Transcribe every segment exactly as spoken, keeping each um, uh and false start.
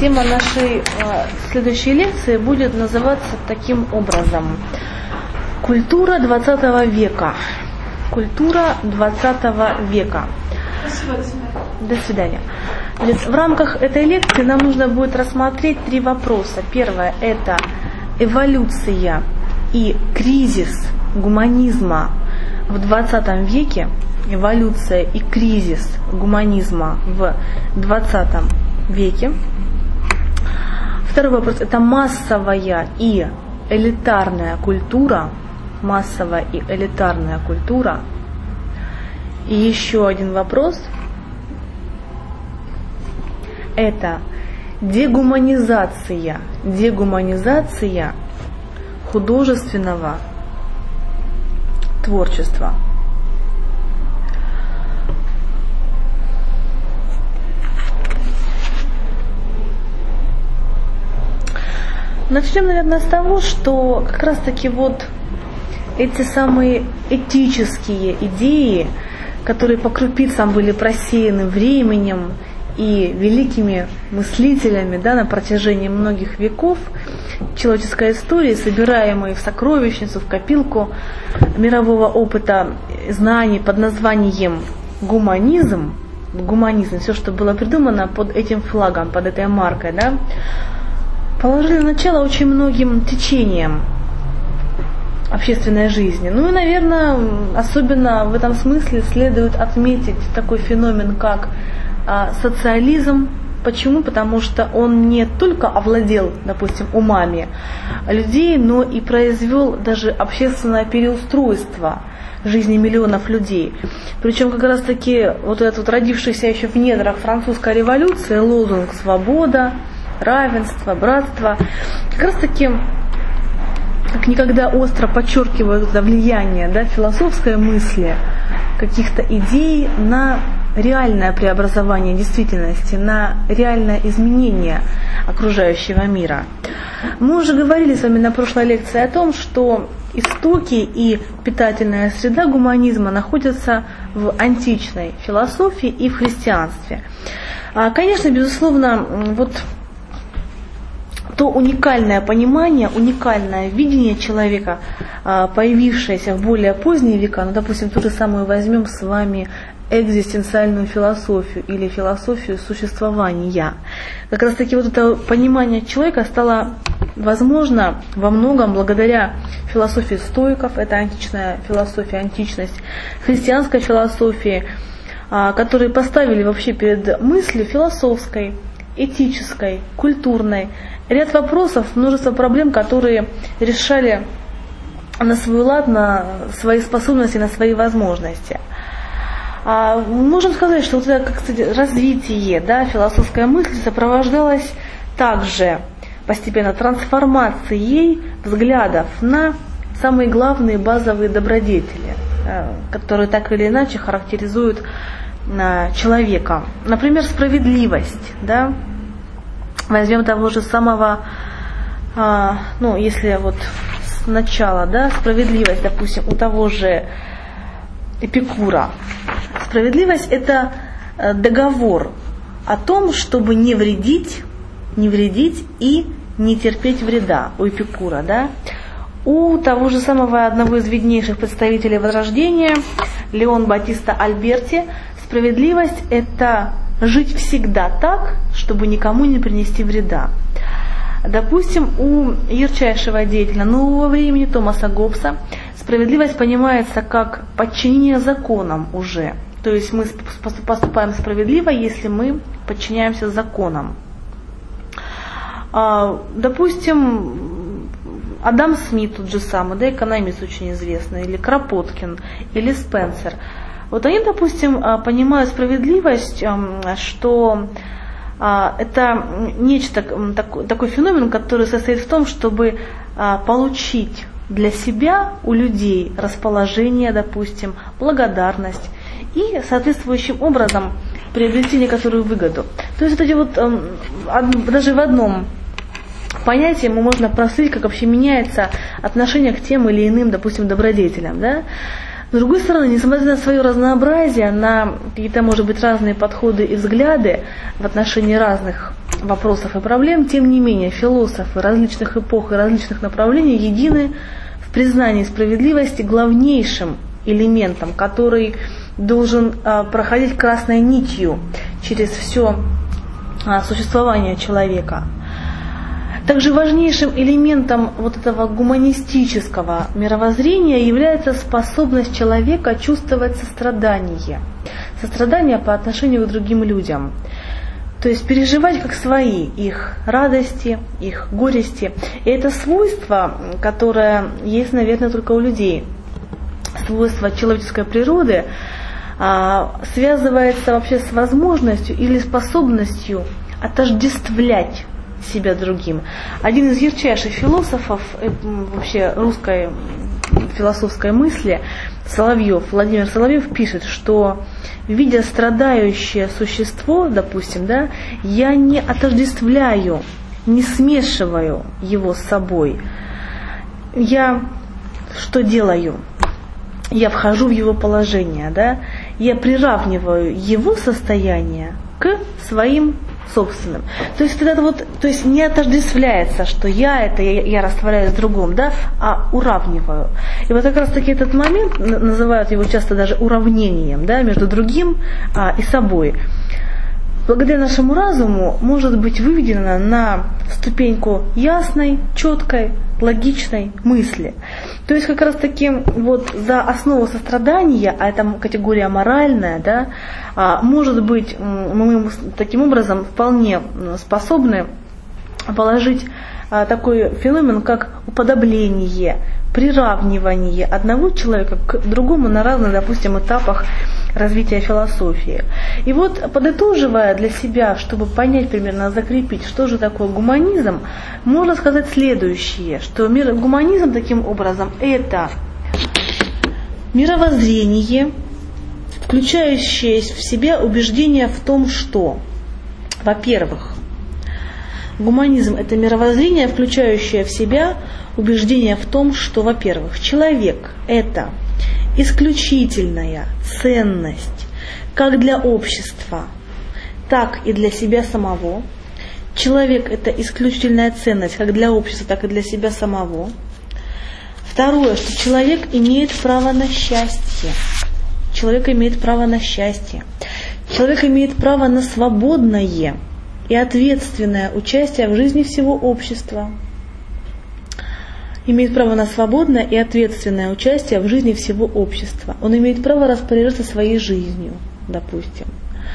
Тема нашей э, следующей лекции будет называться таким образом: культура двадцатого века. Культура двадцатого века. Спасибо, до свидания. До свидания. Значит, в рамках этой лекции нам нужно будет рассмотреть три вопроса. Первое – это эволюция и кризис гуманизма в двадцатом веке. Эволюция и кризис гуманизма в двадцатом веке. Второй вопрос – это массовая и элитарная культура. Массовая и элитарная культура. И еще один вопрос – это дегуманизация, дегуманизация художественного творчества. Начнем, наверное, с того, что как раз-таки вот эти самые этические идеи, которые по крупицам были просеяны временем и великими мыслителями, да, на протяжении многих веков человеческой истории, собираемые в сокровищницу, в копилку мирового опыта знаний под названием гуманизм, гуманизм, все, что было придумано под этим флагом, под этой маркой, да, положили начало очень многим течениям общественной жизни. Ну и, наверное, особенно в этом смысле следует отметить такой феномен, как а, социализм. Почему? Потому что он не только овладел, допустим, умами людей, но и произвел даже общественное переустройство жизни миллионов людей. Причем как раз таки вот этот вот родившийся еще в недрах французской революции лозунг «свобода», равенство, братство, как раз таки как никогда остро подчеркивают это влияние, да, философской мысли, каких-то идей на реальное преобразование действительности, на реальное изменение окружающего мира. Мы уже говорили с вами на прошлой лекции о том, что истоки и питательная среда гуманизма находятся в античной философии и в христианстве. Конечно, безусловно, вот то уникальное понимание, уникальное видение человека, появившееся в более поздние века, ну, допустим, ту же самую возьмем с вами экзистенциальную философию или философию существования. Как раз таки вот это понимание человека стало возможно во многом благодаря философии стоиков, это античная философия, античность, христианской философии, которые поставили вообще перед мыслью философской, этической, культурной ряд вопросов, множество проблем, которые решали на свой лад, на свои способности, на свои возможности. А, можем сказать, что вот это, как сказать, развитие, да, философской мысли сопровождалось также постепенно трансформацией взглядов на самые главные базовые добродетели, которые так или иначе характеризуют человека. Например, справедливость, да. Возьмем того же самого, а, ну, если вот сначала, да, справедливость, допустим, у того же Эпикура. Справедливость – это договор о том, чтобы не вредить, не вредить и не терпеть вреда у Эпикура, да. У того же самого одного из виднейших представителей Возрождения, Леон Батиста Альберти, справедливость – это жить всегда так, чтобы никому не принести вреда. Допустим, у ярчайшего деятеля нового времени Томаса Гоббса справедливость понимается как подчинение законам уже. То есть мы поступаем справедливо, если мы подчиняемся законам. Допустим, Адам Смит тот же самый, да, экономист очень известный, или Кропоткин, или Спенсер. Вот они, допустим, понимают справедливость, что это нечто, такой феномен, который состоит в том, чтобы получить для себя у людей расположение, допустим, благодарность и соответствующим образом приобрести некоторую выгоду. То есть вот эти вот, даже в одном понятии мы можно проследить, как вообще меняется отношение к тем или иным, допустим, добродетелям, да? С другой стороны, несмотря на свое разнообразие, на какие-то, может быть, разные подходы и взгляды в отношении разных вопросов и проблем, тем не менее, философы различных эпох и различных направлений едины в признании справедливости главнейшим элементом, который должен а, проходить красной нитью через все а, существование человека. Также важнейшим элементом вот этого гуманистического мировоззрения является способность человека чувствовать сострадание. Сострадание по отношению к другим людям. То есть переживать как свои их радости, их горести. И это свойство, которое есть, наверное, только у людей. Свойство человеческой природы связывается вообще с возможностью или способностью отождествлять себя другим. Один из ярчайших философов вообще русской философской мысли, Соловьев, Владимир Соловьев, пишет, что видя страдающее существо, допустим, да, я не отождествляю, не смешиваю его с собой. Я что делаю? Я вхожу в его положение, да? Я приравниваю его состояние к своим собственным. То есть это вот, то есть не отождествляется, что я это, я, я растворяюсь в другом, да, а уравниваю. И вот как раз таки этот момент, называют его часто даже уравнением, да, между другим а, и собой. Благодаря нашему разуму может быть выведено на ступеньку ясной, четкой, логичной мысли. То есть как раз таки вот за основу сострадания, а это категория моральная, да, может быть, мы таким образом вполне способны положить такой феномен, как уподобление, приравнивание одного человека к другому на разных, допустим, этапах развития философии. И вот, подытоживая для себя, чтобы понять, примерно закрепить, что же такое гуманизм, можно сказать следующее, что мир, гуманизм таким образом это мировоззрение, включающее в себя убеждение в том, что, во-первых, гуманизм это мировоззрение, включающее в себя убеждение в том, что, во-первых, человек это исключительная ценность как для общества, так и для себя самого. Человек – это исключительная ценность как для общества, так и для себя самого. Второе, что человек имеет право на счастье. Человек имеет право на счастье. Человек имеет право на свободное и ответственное участие в жизни всего общества. Имеет право на свободное и ответственное участие в жизни всего общества. Он имеет право распоряжаться своей жизнью, допустим.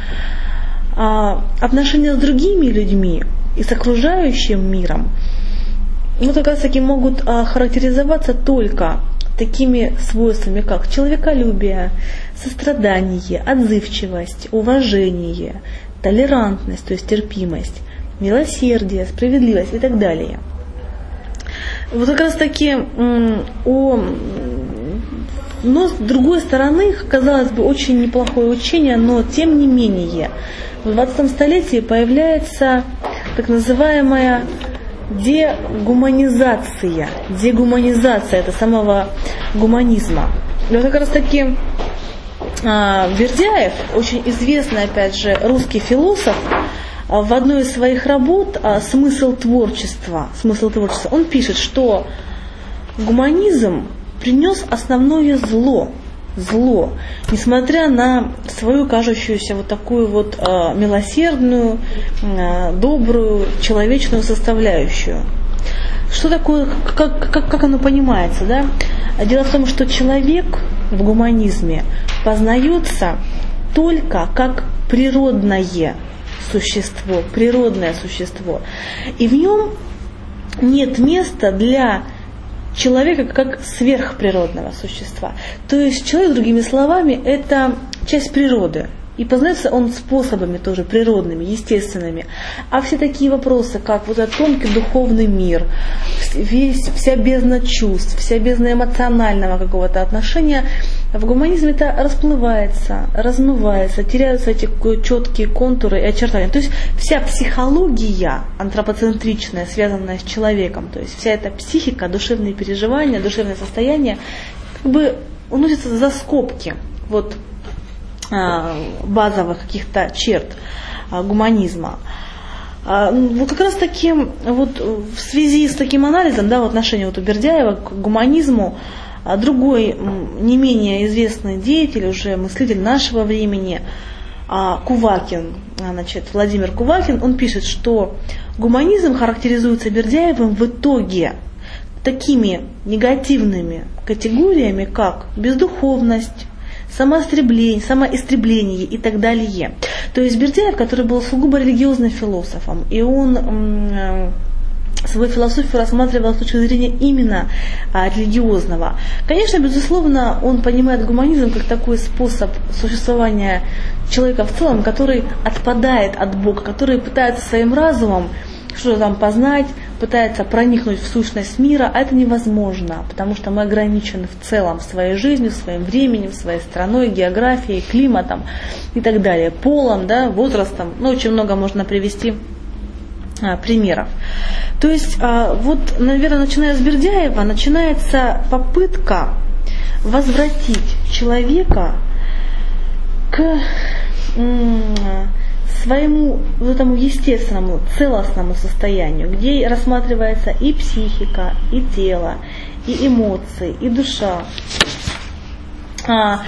А отношения с другими людьми и с окружающим миром, ну, как раз таки могут а, характеризоваться только такими свойствами, как человеколюбие, сострадание, отзывчивость, уважение, толерантность, то есть терпимость, милосердие, справедливость и так далее. Вот как раз таки о... Но с другой стороны, казалось бы, очень неплохое учение, но тем не менее в двадцатом столетии появляется так называемая дегуманизация. Дегуманизация это самого гуманизма. И вот как раз таки Бердяев, очень известный, опять же, русский философ, в одной из своих работ «Смысл творчества», «Смысл творчества», он пишет, что гуманизм принес основное зло, зло, несмотря на свою кажущуюся вот такую вот милосердную, добрую, человечную составляющую. Что такое, как, как, как оно понимается, да? Дело в том, что человек в гуманизме познается только как природное существо, природное существо. И в нем нет места для человека как сверхприродного существа. То есть человек, другими словами, это часть природы. И познается он способами тоже природными, естественными. А все такие вопросы, как вот этот тонкий духовный мир, весь, вся бездна чувств, вся бездна эмоционального какого-то отношения, в гуманизме это расплывается, размывается, теряются эти четкие контуры и очертания. То есть вся психология антропоцентричная, связанная с человеком, то есть вся эта психика, душевные переживания, душевное состояние, как бы уносится за скобки вот, базовых каких-то черт гуманизма. Вот как раз таки вот в связи с таким анализом, да, в отношении вот у Бердяева к гуманизму, другой не менее известный деятель, уже мыслитель нашего времени, Кувакин, значит, Владимир Кувакин, он пишет, что гуманизм характеризуется Бердяевым в итоге такими негативными категориями, как бездуховность, самоистребление, самоистребление и так далее. То есть Бердяев, который был сугубо религиозным философом, и он м- свою философию рассматривал с точки зрения именно а, религиозного. Конечно, безусловно, он понимает гуманизм как такой способ существования человека в целом, который отпадает от Бога, который пытается своим разумом что-то там познать, пытается проникнуть в сущность мира, а это невозможно, потому что мы ограничены в целом своей жизнью, своим временем, своей страной, географией, климатом и так далее, полом, да, возрастом. Ну, очень много можно привести а, примеров. То есть, а, вот, наверное, начиная с Бердяева, начинается попытка возвратить человека к м- своему вот этому естественному, целостному состоянию, где рассматривается и психика, и тело, и эмоции, и душа. А,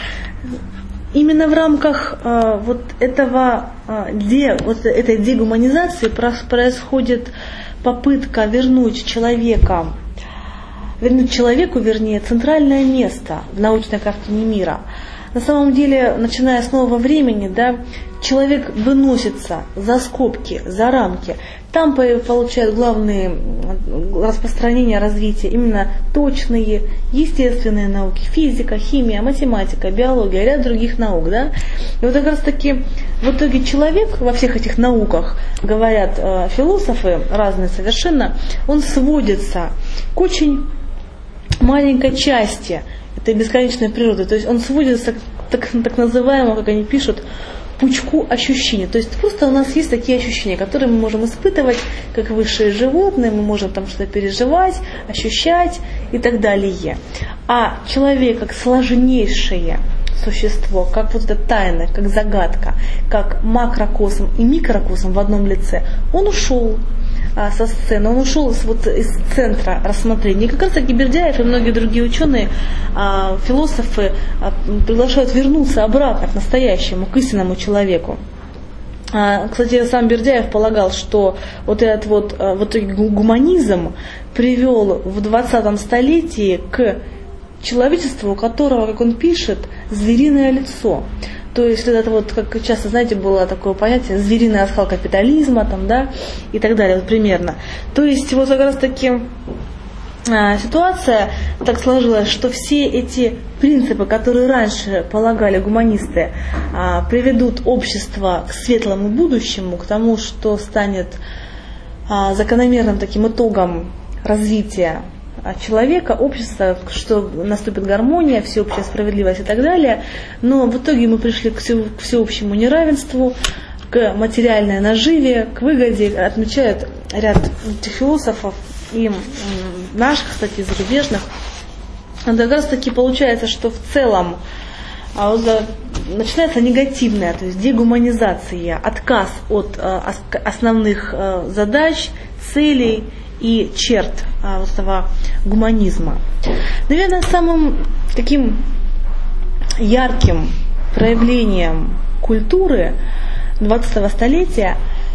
именно в рамках а, вот этого а, де, вот этой дегуманизации происходит попытка вернуть человека, вернуть человеку, вернее, центральное место в научной картине мира. На самом деле, начиная с нового времени, да, человек выносится за скобки, за рамки. Там получают главные распространения развития именно точные, естественные науки, физика, химия, математика, биология, ряд других наук. Да? И вот как раз таки в итоге человек во всех этих науках, говорят э, философы, разные совершенно, он сводится к очень маленькой части этой бесконечной природы. То есть он сводится к так, так называемому, как они пишут, пучку ощущений. То есть просто у нас есть такие ощущения, которые мы можем испытывать, как высшие животные, мы можем там что-то переживать, ощущать и так далее. А человек как сложнейшее существо, как вот эта тайна, как загадка, как макрокосм и микрокосм в одном лице, он ушел а, со сцены, он ушел с, вот, из центра рассмотрения. И как раз таки Бердяев и многие другие ученые, а, философы а, приглашают вернуться обратно к настоящему, к истинному человеку. А, кстати, сам Бердяев полагал, что вот этот вот, а, вот гуманизм привел в двадцатом столетии к человечеству, у которого, как он пишет, звериное лицо. То есть это вот, как часто, знаете, было такое понятие, звериный оскал капитализма, там, да, и так далее, вот примерно. То есть вот как раз таки а, ситуация так сложилась, что все эти принципы, которые раньше полагали гуманисты, а, приведут общество к светлому будущему, к тому, что станет а, закономерным таким итогом развития человека, общества, что наступит гармония, всеобщая справедливость и так далее. Но в итоге мы пришли к всеобщему неравенству, к материальной наживе, к выгоде. Отмечают ряд философов, и наших, кстати, зарубежных. Как раз таки получается, что в целом начинается негативная, то есть дегуманизация, отказ от основных задач, целей и черт а, этого гуманизма. Наверное, самым таким ярким проявлением культуры двадцатого столетия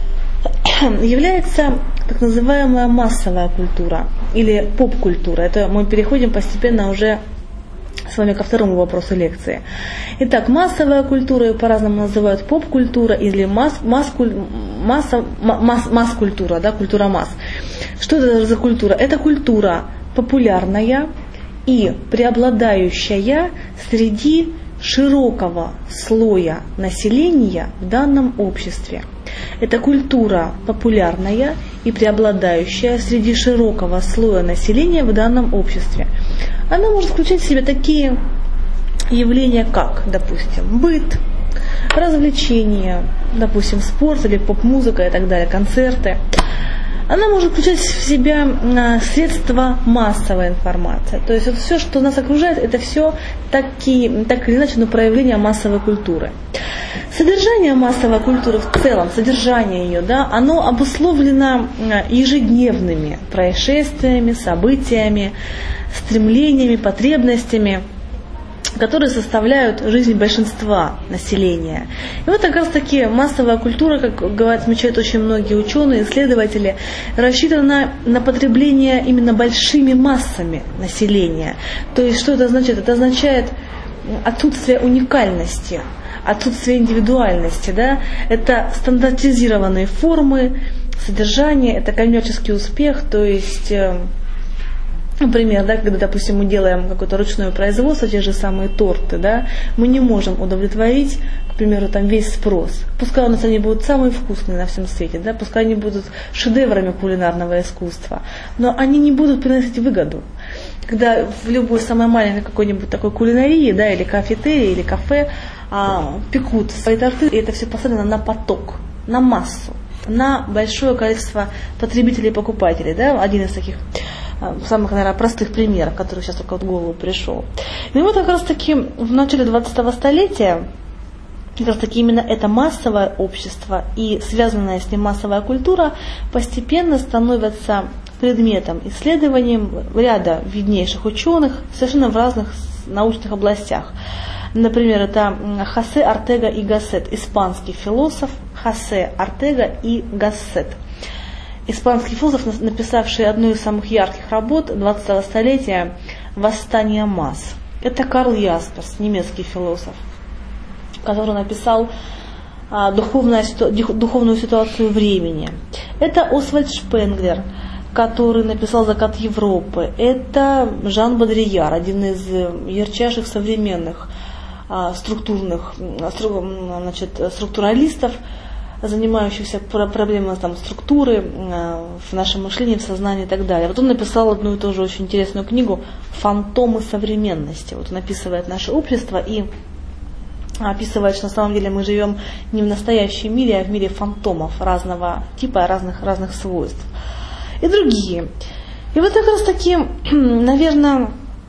является так называемая массовая культура или поп-культура. Это мы переходим постепенно уже с вами ко второму вопросу лекции. Итак, массовая культура, ее по-разному называют поп-культура или масс, масс, масса, масс, масс-культура, да, культура масс. Что это за культура? Это культура популярная и преобладающая среди широкого слоя населения в данном обществе. Это культура популярная и преобладающая среди широкого слоя населения в данном обществе. Она может включать в себя такие явления, как, допустим, быт, развлечения, допустим, спорт или поп-музыка и так далее, концерты. она может включать в себя средства массовой информации. То есть вот все, что нас окружает, это все такие, так или иначе, но проявления массовой культуры. Содержание массовой культуры в целом, содержание ее, да, оно обусловлено ежедневными происшествиями, событиями, стремлениями, потребностями, которые составляют жизнь большинства населения. И вот как раз таки массовая культура, как говорят, отмечают очень многие ученые, исследователи, рассчитана на потребление именно большими массами населения. То есть что это означает? Это означает отсутствие уникальности, отсутствие индивидуальности. Да? Это стандартизированные формы содержания, это коммерческий успех, то есть... Например, да, когда, допустим, мы делаем какое-то ручное производство, те же самые торты, да, мы не можем удовлетворить, к примеру, там весь спрос. Пускай у нас они будут самые вкусные на всем свете, да, пускай они будут шедеврами кулинарного искусства, но они не будут приносить выгоду. Когда в любой самой маленькой какой-нибудь такой кулинарии, да, или кафетерии, или кафе а, пекут свои торты, и это все поставлено на поток, на массу, на большое количество потребителей и покупателей, да, один из таких самых, наверное, простых примеров, который сейчас только в голову пришел. И вот как раз таки в начале двадцатого столетия как раз таки именно это массовое общество и связанная с ним массовая культура постепенно становятся предметом исследований ряда виднейших ученых совершенно в разных научных областях. Например, это Хосе Ортега и Гассет, испанский философ Хосе Ортега и Гассет. Испанский философ, написавший одну из самых ярких работ двадцатого столетия «Восстание масс». Это Карл Ясперс, немецкий философ, который написал а, духовную, духовную ситуацию времени. Это Освальд Шпенглер, который написал «Закат Европы». Это Жан Бодрияр, один из ярчайших современных а, структурных, значит, структуралистов, занимающихся проблемами там, структуры в нашем мышлении, в сознании и так далее. Вот он написал одну и ту же очень интересную книгу «Фантомы современности». Вот он описывает наше общество и описывает, что на самом деле мы живем не в настоящем мире, а в мире фантомов разного типа, разных, разных свойств. И другие. И вот как раз таки, наверное,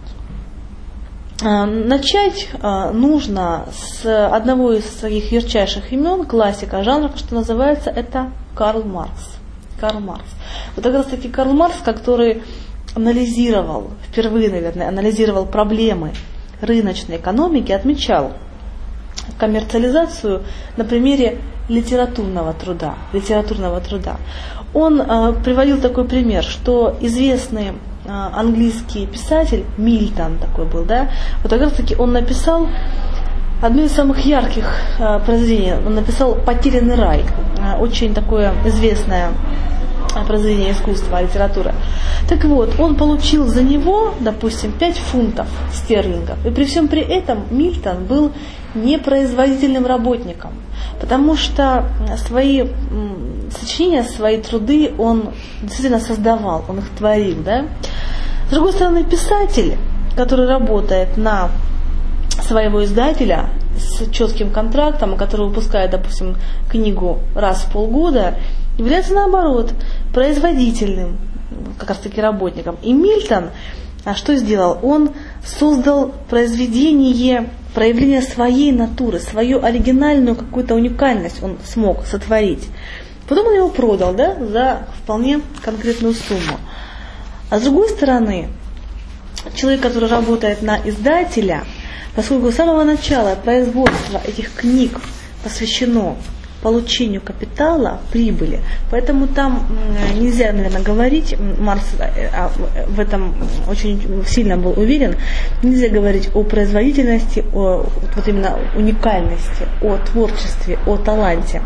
начать нужно с одного из своих ярчайших имен, классика жанра, что называется, это Карл Маркс. Карл Маркс. Вот как раз таки Карл Маркс, который анализировал, впервые, наверное, анализировал проблемы рыночной экономики, отмечал коммерциализацию на примере литературного труда. Литературного труда. Он э, приводил такой пример, что известный английский писатель, Мильтон такой был, да, вот как раз таки он написал одно из самых ярких э, произведений, он написал «Потерянный рай», э, очень такое известное произведение искусства, литературы. Так вот, он получил за него, допустим, пять фунтов стерлингов, и при всем при этом Мильтон был непроизводительным работником, потому что свои м, сочинения, свои труды он действительно создавал, он их творил, да. С другой стороны, писатель, который работает на своего издателя с четким контрактом, который выпускает, допустим, книгу раз в полгода, является, наоборот, производительным как раз таки работником. И Мильтон, а что сделал? Он создал произведение, проявление своей натуры, свою оригинальную какую-то уникальность он смог сотворить. Потом он его продал, да, за вполне конкретную сумму. А с другой стороны, человек, который работает на издателя, поскольку с самого начала производства этих книг посвящено получению капитала, прибыли, поэтому там нельзя, наверное, говорить, Маркс в этом очень сильно был уверен, нельзя говорить о производительности, о вот именно уникальности, о творчестве, о таланте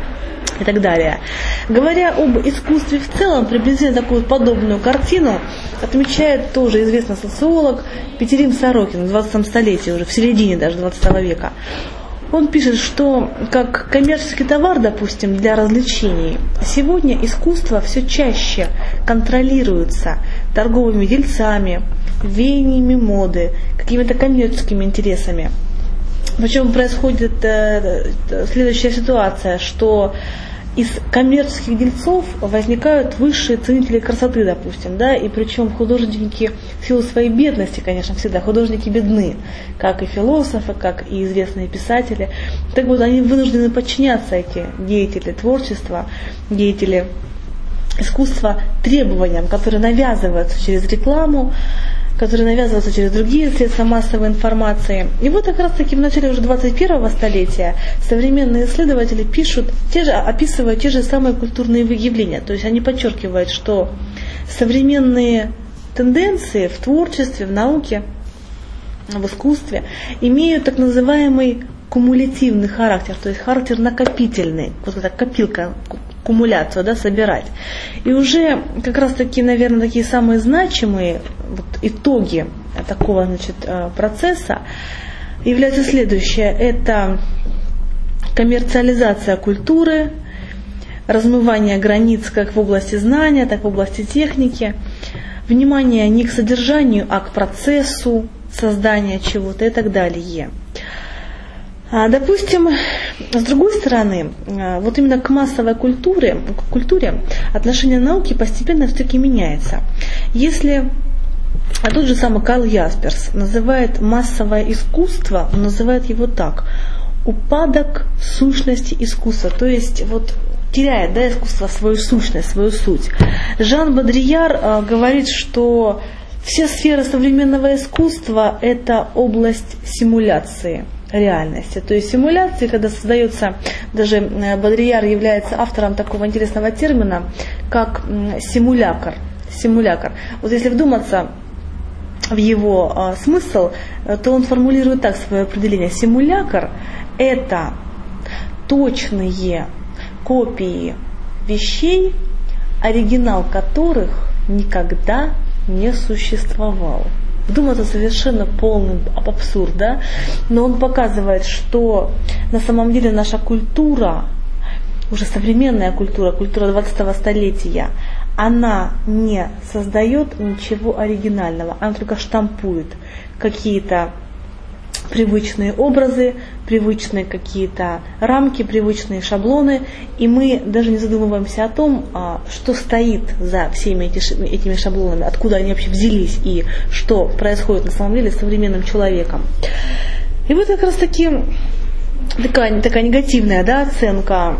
и так далее. Говоря об искусстве в целом, приблизительно такую подобную картину отмечает тоже известный социолог Петерим Сорокин в двадцатом столетии, уже в середине даже двадцатого века. Он пишет, что как коммерческий товар, допустим, для развлечений, сегодня искусство все чаще контролируется торговыми дельцами, веяниями моды, какими-то коммерческими интересами. Причем происходит э, следующая ситуация, что из коммерческих дельцов возникают высшие ценители красоты, допустим, да, и причем художники в силу своей бедности, конечно, всегда художники бедны, как и философы, как и известные писатели. Так вот, они вынуждены подчиняться, эти деятели творчества, деятели искусства, требованиям, которые навязываются через рекламу, которые навязываются через другие средства массовой информации. И вот как раз таки в начале уже двадцать первого столетия современные исследователи пишут, те же, описывают те же самые культурные явления. То есть они подчеркивают, что современные тенденции в творчестве, в науке, в искусстве имеют так называемый кумулятивный характер, то есть характер накопительный, вот эта копилка, кумуляцию, да, собирать. И уже как раз таки, наверное, такие самые значимые вот, итоги такого, значит, процесса являются следующее. Это коммерциализация культуры, размывание границ как в области знания, так и в области техники, внимание не к содержанию, а к процессу создания чего-то и так далее. Допустим, с другой стороны, вот именно к массовой культуре, к культуре отношение науки постепенно все-таки меняется. Если а тот же самый Карл Ясперс называет массовое искусство, он называет его так: упадок сущности искусства, то есть вот теряет, да, искусство свою сущность, свою суть. Жан Бодрияр э, говорит, что все сферы современного искусства – это область симуляции реальности. То есть симуляции, когда создается, даже Бодрияр является автором такого интересного термина, как симулякр. Симулякр. Вот если вдуматься в его а, смысл, то он формулирует так свое определение. Симулякр – это точные копии вещей, оригинал которых никогда не существовал. Думается совершенно полный абсурд, да? Но он показывает, что на самом деле наша культура, уже современная культура, культура двадцатого столетия, она не создает ничего оригинального, она только штампует какие-то привычные образы, привычные какие-то рамки, привычные шаблоны, и мы даже не задумываемся о том, что стоит за всеми этими шаблонами, откуда они вообще взялись и что происходит на самом деле с современным человеком. И вот как раз таки такая, такая негативная, да, оценка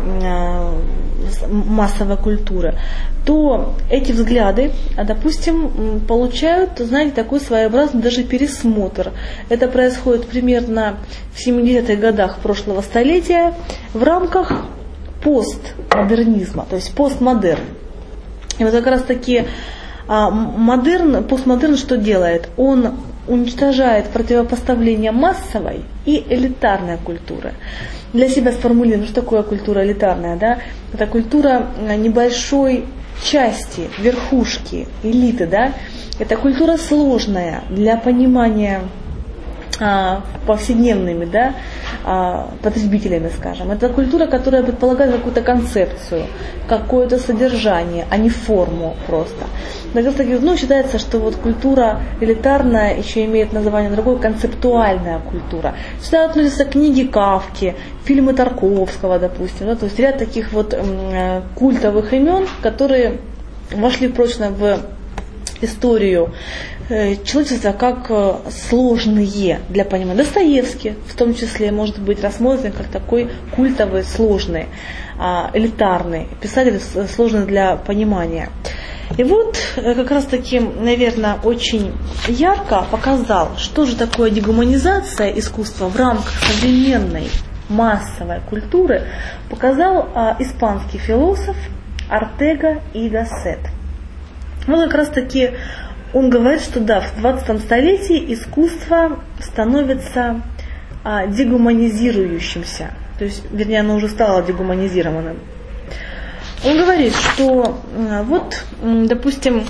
массовой культуры, то эти взгляды, допустим, получают, знаете, такой своеобразный даже пересмотр. Это происходит примерно в семидесятых годах прошлого столетия в рамках постмодернизма, то есть постмодерн. И вот как раз таки модерн, постмодерн что делает? Он уничтожает противопоставление массовой и элитарной культуры. Для себя сформулируем, что такое культура элитарная, да? Это культура небольшой части, верхушки, элиты, да? Это культура сложная для понимания а, повседневными, да, а, потребителями, скажем. Это культура, которая предполагает какую-то концепцию, какое-то содержание, а не форму просто. Ну, считается, что вот культура элитарная еще имеет название другое, концептуальная культура. Сюда относятся книги Кафки, фильмы Тарковского, допустим, да, то есть ряд таких вот м, культовых имен, которые вошли прочно в историю э, человечества как э, сложные для понимания. Достоевский в том числе может быть рассмотрен как такой культовый, сложный, э, элитарный писатель, сложный для понимания. И вот как раз таки, наверное, очень ярко показал, что же такое дегуманизация искусства в рамках современной массовой культуры, показал а, испанский философ Ортега и Гассет. Вот как раз таки он говорит, что да, в двадцатом столетии искусство становится а, дегуманизирующимся, то есть, вернее, оно уже стало дегуманизированным. Он говорит, что вот, допустим,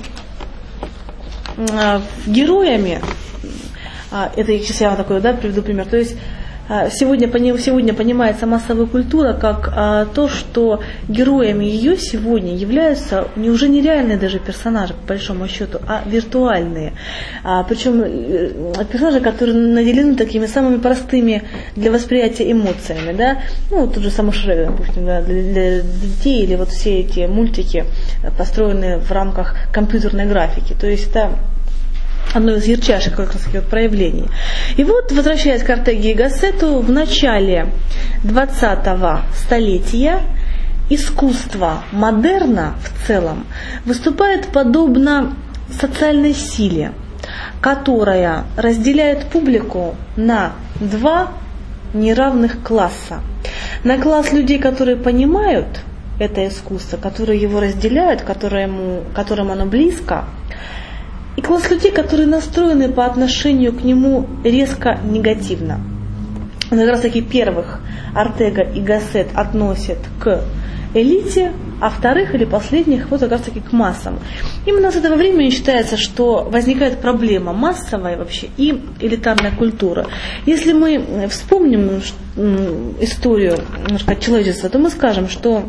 героями, это сейчас я вам такой, да, приведу пример, то есть Сегодня, сегодня понимается массовая культура как а, то, что героями ее сегодня являются не уже не реальные даже персонажи, по большому счету, а виртуальные. А, причем персонажи, которые наделены такими самыми простыми для восприятия эмоциями. Да? Ну, тот же самый Шрек, допустим, да, для, для детей, или вот все эти мультики, построенные в рамках компьютерной графики. То есть это одно из ярчайших как раз таки вот проявлений. И вот, возвращаясь к Ортеге и Гассету, в начале двадцатого столетия искусство модерна в целом выступает подобно социальной силе, которая разделяет публику на два неравных класса. На класс людей, которые понимают это искусство, которые его разделяют, которому, которым оно близко, и класс людей, которые настроены по отношению к нему резко негативно. Как раз таки первых Ортега и Гассет относят к элите, а вторых или последних вот как раз таки к массам. Именно с этого времени считается, что возникает проблема массовая вообще и элитарная культура. Если мы вспомним историю немножко человечества, то мы скажем, что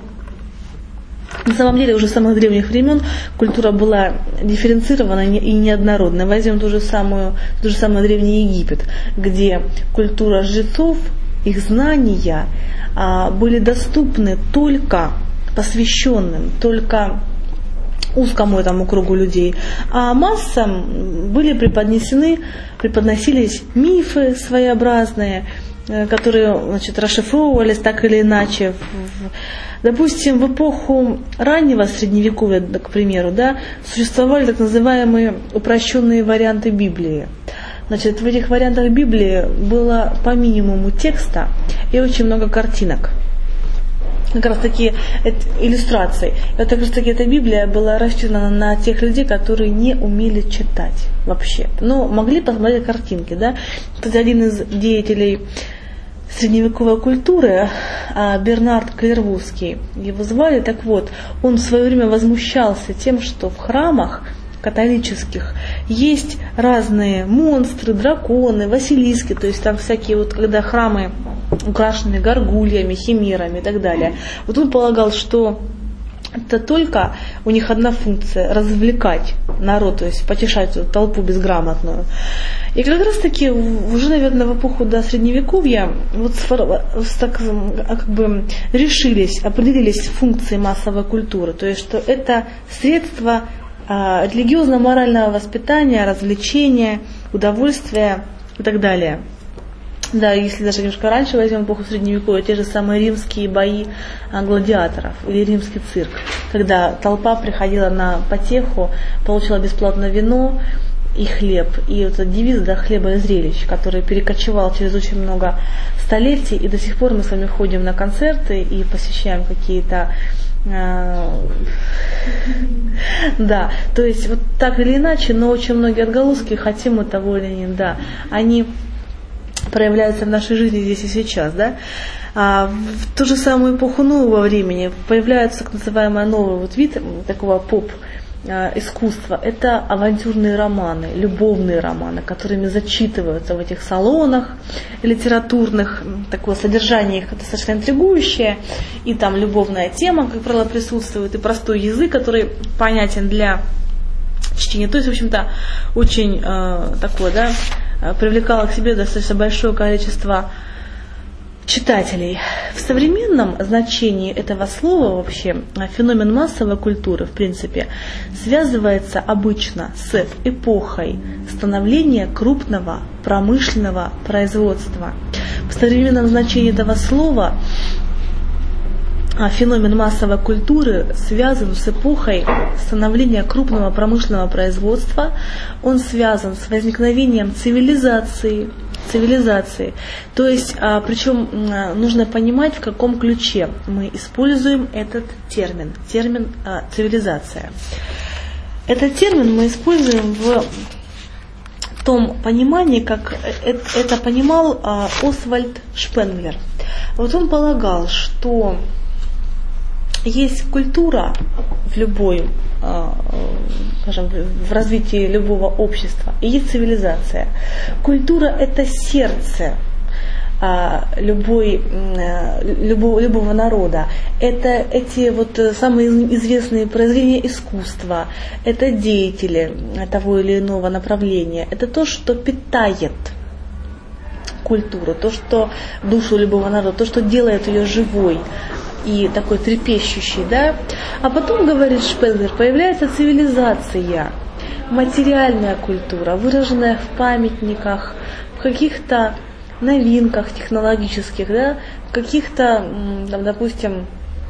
на самом деле уже с самых древних времен культура была дифференцирована и неоднородна. Возьмем ту же самую, тот же самый Древний Египет, где культура жрецов, их знания а, были доступны только посвященным, только узкому этому кругу людей, а массам были преподнесены, преподносились мифы своеобразные, которые, значит, расшифровывались так или иначе. Допустим, в эпоху раннего Средневековья, к примеру, да, существовали так называемые упрощенные варианты Библии. Значит, в этих вариантах Библии было по минимуму текста и очень много картинок. Как раз таки иллюстраций. Это как раз таки эта Библия была рассчитана на тех людей, которые не умели читать вообще, но могли посмотреть картинки. Да? Кстати, один из деятелей средневековой культуры, Бернард Клервусский, его звали, так вот, он в свое время возмущался тем, что в храмах католических есть разные монстры, драконы, василиски, то есть там всякие вот, когда храмы украшены горгульями, химерами и так далее. Вот он полагал, что это только у них одна функция – развлекать народ, то есть потешать эту толпу безграмотную. И как раз таки уже, наверное, в эпоху до Средневековья вот так, как бы решились, определились функции массовой культуры, то есть что это средство а, религиозно-морального воспитания, развлечения, удовольствия и так далее. Да, если даже немножко раньше возьмем эпоху Средневековья, те же самые римские бои гладиаторов или римский цирк, когда толпа приходила на потеху, получила бесплатно вино и хлеб. И вот этот девиз, да, хлеба и зрелищ, который перекочевал через очень много столетий, и до сих пор мы с вами ходим на концерты и посещаем какие-то... Да, то есть вот так или иначе, но очень многие отголоски, хотим мы того или нет, да, они проявляются в нашей жизни здесь и сейчас, да. А в ту же самую эпоху нового времени появляется так называемый новый вот вид такого поп искусства. Это авантюрные романы, любовные романы, которыми зачитываются в этих салонах литературных. Такое содержание их достаточно интригующее, и там любовная тема, как правило, присутствует, и простой язык, который понятен для чтения. То есть, в общем-то, очень э, такое, да, привлекало к себе достаточно большое количество читателей. В современном значении этого слова вообще феномен массовой культуры, в принципе, связывается обычно с эпохой становления крупного промышленного производства. В современном значении этого слова феномен массовой культуры связан с эпохой становления крупного промышленного производства, он связан с возникновением цивилизации, цивилизации. То есть, причем нужно понимать, в каком ключе мы используем этот термин, термин цивилизация. Этот термин мы используем в том понимании, как это понимал Освальд Шпенглер. Вот он полагал, что есть культура в любой, скажем, в развитии любого общества, и есть цивилизация. Культура – это сердце а, любой, а, любого, любого народа. Это эти вот самые известные произведения искусства, это деятели того или иного направления, это то, что питает культуру, то, что душу любого народа, то, что делает ее живой и такой трепещущей, да. А потом, говорит Шпенглер, появляется цивилизация, материальная культура, выраженная в памятниках, в каких-то новинках технологических, да, в каких-то, там, допустим,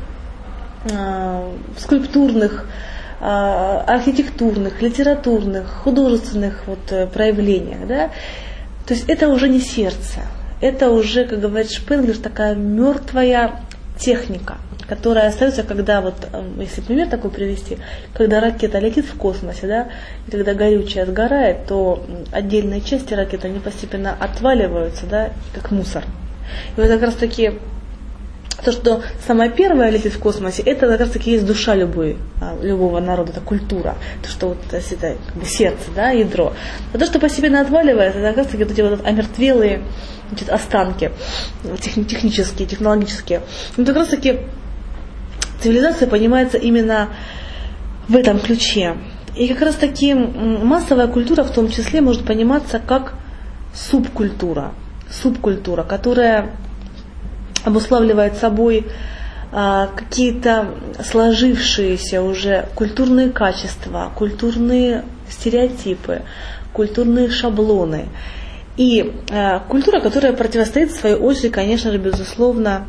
скульптурных, архитектурных, литературных, художественных вот проявлениях, да. То есть это уже не сердце, это уже, как говорит Шпенглер, такая мертвая техника, которая остается, когда вот, если пример такой привести, когда ракета летит в космосе, да, и когда горючее сгорает, то отдельные части ракеты, они постепенно отваливаются, да, как мусор. И вот как раз таки то, что самое первое летит в космосе, это как раз таки есть душа любой, любого народа, это культура, то, что вот это как бы сердце, да, ядро. А то, что постепенно отваливается, это как раз таки вот эти вот омертвелые, значит, останки технические, технологические. Но как раз таки цивилизация понимается именно в этом ключе. И как раз таки массовая культура в том числе может пониматься как субкультура, субкультура, которая обуславливает собой а, какие-то сложившиеся уже культурные качества, культурные стереотипы, культурные шаблоны. И а, культура, которая противостоит в свою очередь, конечно же, безусловно,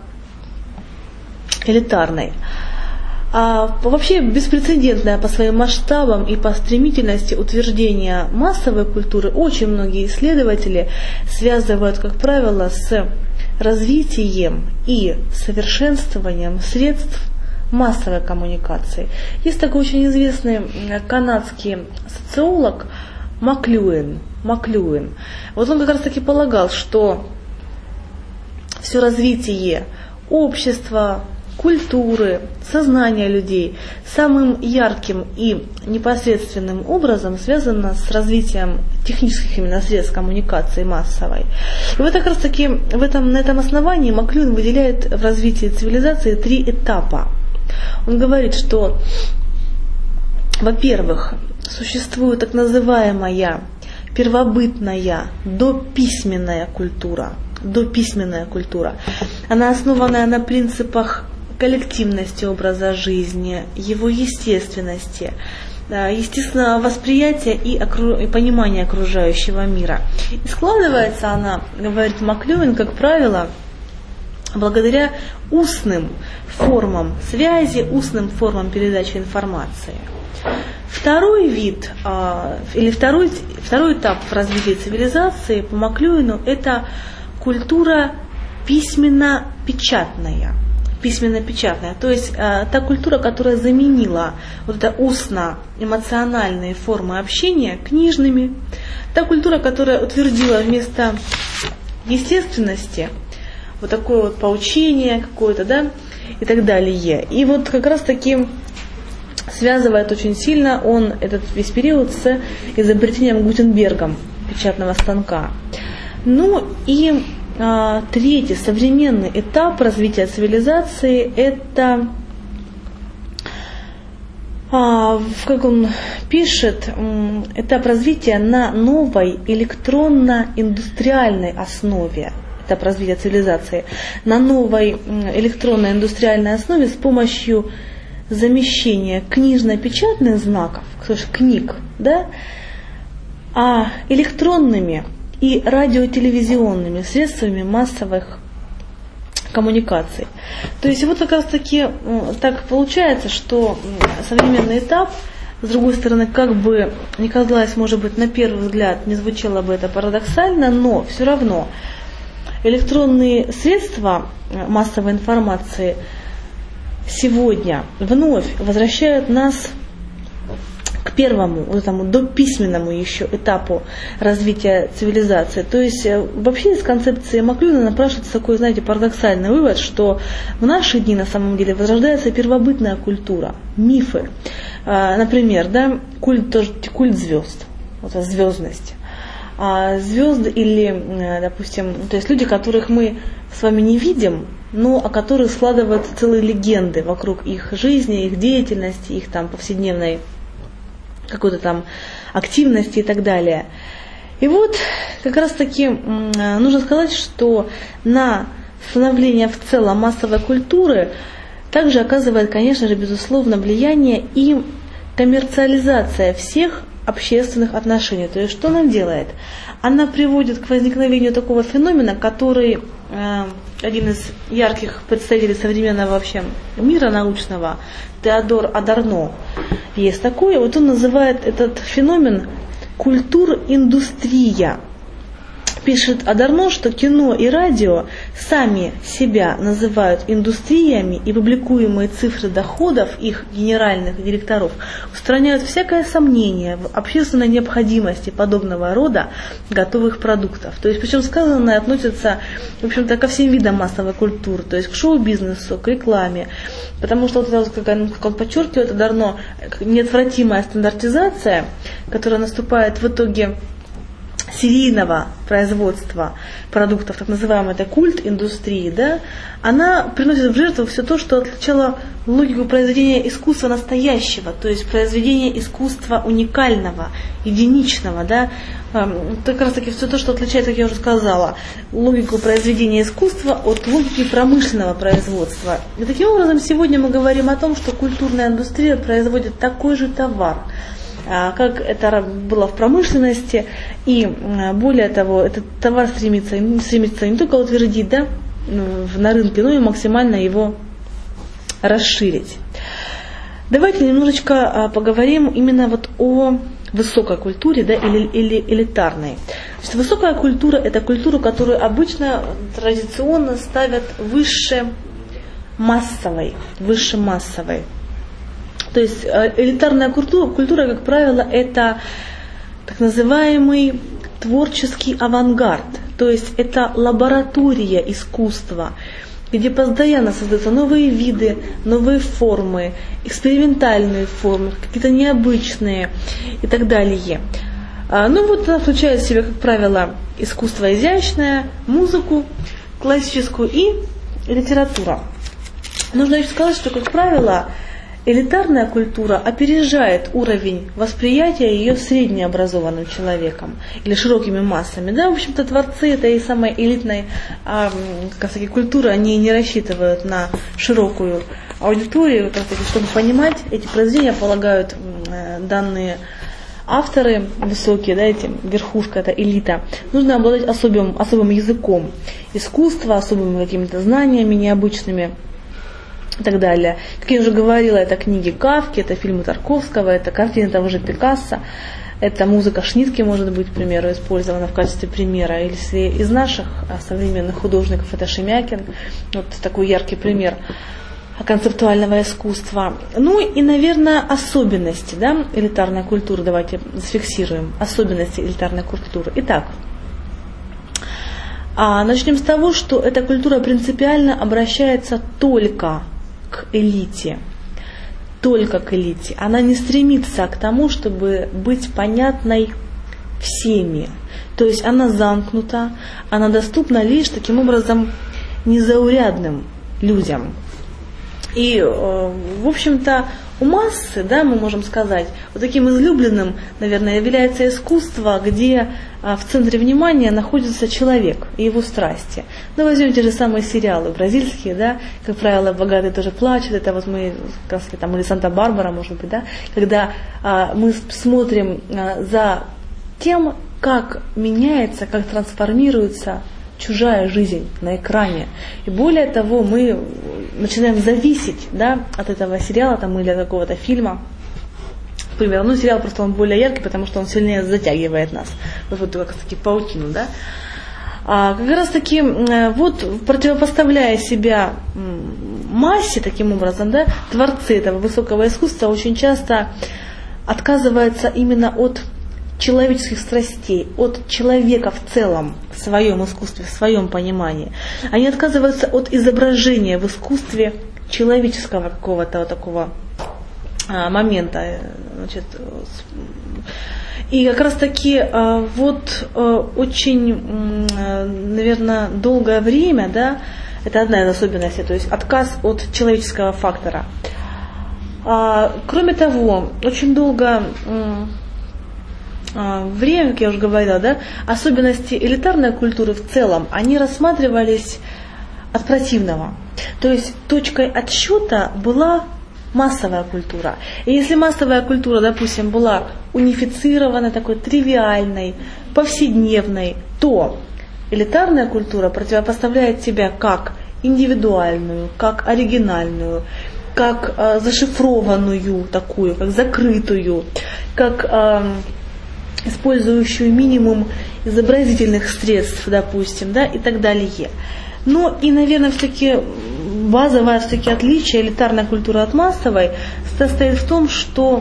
элитарной. А вообще беспрецедентное по своим масштабам и по стремительности утверждения массовой культуры очень многие исследователи связывают, как правило, с развитием и совершенствованием средств массовой коммуникации. Есть такой очень известный канадский социолог Маклюэн. Маклюэн. Вот он как раз таки полагал, что все развитие общества, культуры, сознания людей самым ярким и непосредственным образом связано с развитием технических именно средств коммуникации массовой. И вот как раз таки в этом, на этом основании Маклюэн выделяет в развитии цивилизации три этапа. Он говорит, что, во-первых, существует так называемая первобытная дописьменная культура. Дописьменная культура. Она основанная на принципах коллективности образа жизни, его естественности, естественного восприятия и, окру... и понимания окружающего мира. И складывается она, говорит Маклюэн, как правило, благодаря устным формам связи, устным формам передачи информации. Второй вид, или второй, второй этап в развитии цивилизации по Маклюэну – это культура письменно-печатная. Письменно-печатная, то есть э, та культура, которая заменила вот это устно-эмоциональные формы общения книжными, та культура, которая утвердила вместо естественности вот такое вот поучение какое-то, да, и так далее. И вот как раз таки связывает очень сильно он этот весь период с изобретением Гутенбергом печатного станка. Ну и а, третий современный этап развития цивилизации – это, а, как он пишет, этап развития на новой электронно-индустриальной основе. Этап развития цивилизации на новой электронной индустриальной основе с помощью замещения книжно-печатных знаков, книг, да, а электронными и радиотелевизионными средствами массовых коммуникаций. То есть вот как раз таки так получается, что современный этап, с другой стороны, как бы не казалось, может быть, на первый взгляд не звучало бы это парадоксально, но все равно электронные средства массовой информации сегодня вновь возвращают нас к первому, вот этому дописьменному еще этапу развития цивилизации. То есть вообще из концепции Маклюэна напрашивается такой, знаете, парадоксальный вывод, что в наши дни на самом деле возрождается первобытная культура, мифы. Например, да, культ, тоже, культ звезд, вот звездность. а, звезд или, допустим, то есть люди, которых мы с вами не видим, но о которых складываются целые легенды вокруг их жизни, их деятельности, их там повседневной какой-то там активности и так далее. И вот как раз таки нужно сказать, что на становление в целом массовой культуры также оказывает, конечно же, безусловно, влияние и коммерциализация всех общественных отношений. То есть что она делает? Она приводит к возникновению такого феномена, который э, один из ярких представителей современного вообще мира научного, Теодор Адарно, есть такой. Вот он называет этот феномен культур-индустрия. Пишет Адарно, что кино и радио сами себя называют индустриями, и публикуемые цифры доходов их генеральных директоров устраняют всякое сомнение в общественной необходимости подобного рода готовых продуктов. То есть, причем сказанное относится, в общем-то, ко всем видам массовой культуры, то есть к шоу-бизнесу, к рекламе. Потому что, вот, как он подчеркивает, Адарно, неотвратимая стандартизация, которая наступает в итоге серийного производства продуктов, так называемой этой культ индустрии, да, она приносит в жертву все то, что отличало логику произведения искусства настоящего, то есть произведения искусства уникального, единичного, да, как раз таки все то, что отличает, как я уже сказала, логику произведения искусства от логики промышленного производства. И таким образом сегодня мы говорим о том, что культурная индустрия производит такой же товар, как это было в промышленности, и более того, этот товар стремится, стремится не только утвердить, да, на рынке, но и максимально его расширить. Давайте немножечко поговорим именно вот о высокой культуре, да, или, или элитарной. Значит, высокая культура – это культура, которую обычно традиционно ставят выше массовой, выше массовой. То есть элитарная культура, культура, как правило, это так называемый творческий авангард. То есть это лаборатория искусства, где постоянно создаются новые виды, новые формы, экспериментальные формы, какие-то необычные и так далее. Ну вот она включает в себя, как правило, искусство изящное, музыку классическую и литературу. Нужно еще сказать, что, как правило, элитарная культура опережает уровень восприятия ее среднеобразованным человеком или широкими массами. Да, в общем-то, творцы этой самой элитной а, как сказать, культуры, они не рассчитывают на широкую аудиторию, как сказать, чтобы понимать эти произведения, полагают данные авторы высокие, да, эти, верхушка, это элита, нужно обладать особым, особым языком искусства, особыми какими-то знаниями необычными и так далее. Как я уже говорила, это книги Кафки, это фильмы Тарковского, это картины того же Пикассо, это музыка Шнитке, может быть, к примеру, использована в качестве примера. Или если из наших современных художников, это Шемякин, вот такой яркий пример концептуального искусства. Ну и, наверное, особенности, да, элитарной культуры, давайте зафиксируем, особенности элитарной культуры. Итак, начнем с того, что эта культура принципиально обращается только к элите, только к элите. Она не стремится к тому, чтобы быть понятной всеми. То есть она замкнута, она доступна лишь таким образом незаурядным людям. И, в общем-то, у массы, да, мы можем сказать, вот таким излюбленным, наверное, является искусство, где в центре внимания находится человек и его страсти. Ну, возьмем те же самые сериалы бразильские, да, как правило, «Богатый тоже плачет», это вот мы, как сказать, там, или «Санта-Барбара», может быть, да, когда а, мы смотрим а, за тем, как меняется, как трансформируется чужая жизнь на экране. И более того, мы начинаем зависеть, да, от этого сериала там, или от какого-то фильма. К примеру, ну, сериал просто он более яркий, потому что он сильнее затягивает нас. Вот, вот как таки паутину, да. А как раз таки, вот противопоставляя себя массе таким образом, да, творцы этого высокого искусства очень часто отказываются именно от человеческих страстей, от человека в целом, в своем искусстве, в своем понимании. Они отказываются от изображения в искусстве человеческого какого-то вот такого момента. Значит, и как раз таки вот очень, наверное, долгое время, да, это одна из особенностей, то есть отказ от человеческого фактора. Кроме того, очень долго время, как я уже говорила, да, особенности элитарной культуры в целом, они рассматривались от противного. То есть точкой отсчета была массовая культура. И если массовая культура, допустим, была унифицирована, такой тривиальной, повседневной, то элитарная культура противопоставляет себя как индивидуальную, как оригинальную, как э, зашифрованную такую, как закрытую, как э, использующую минимум изобразительных средств, допустим, да, и так далее. Но и, наверное, все-таки базовое все-таки отличие элитарной культуры от массовой состоит в том, что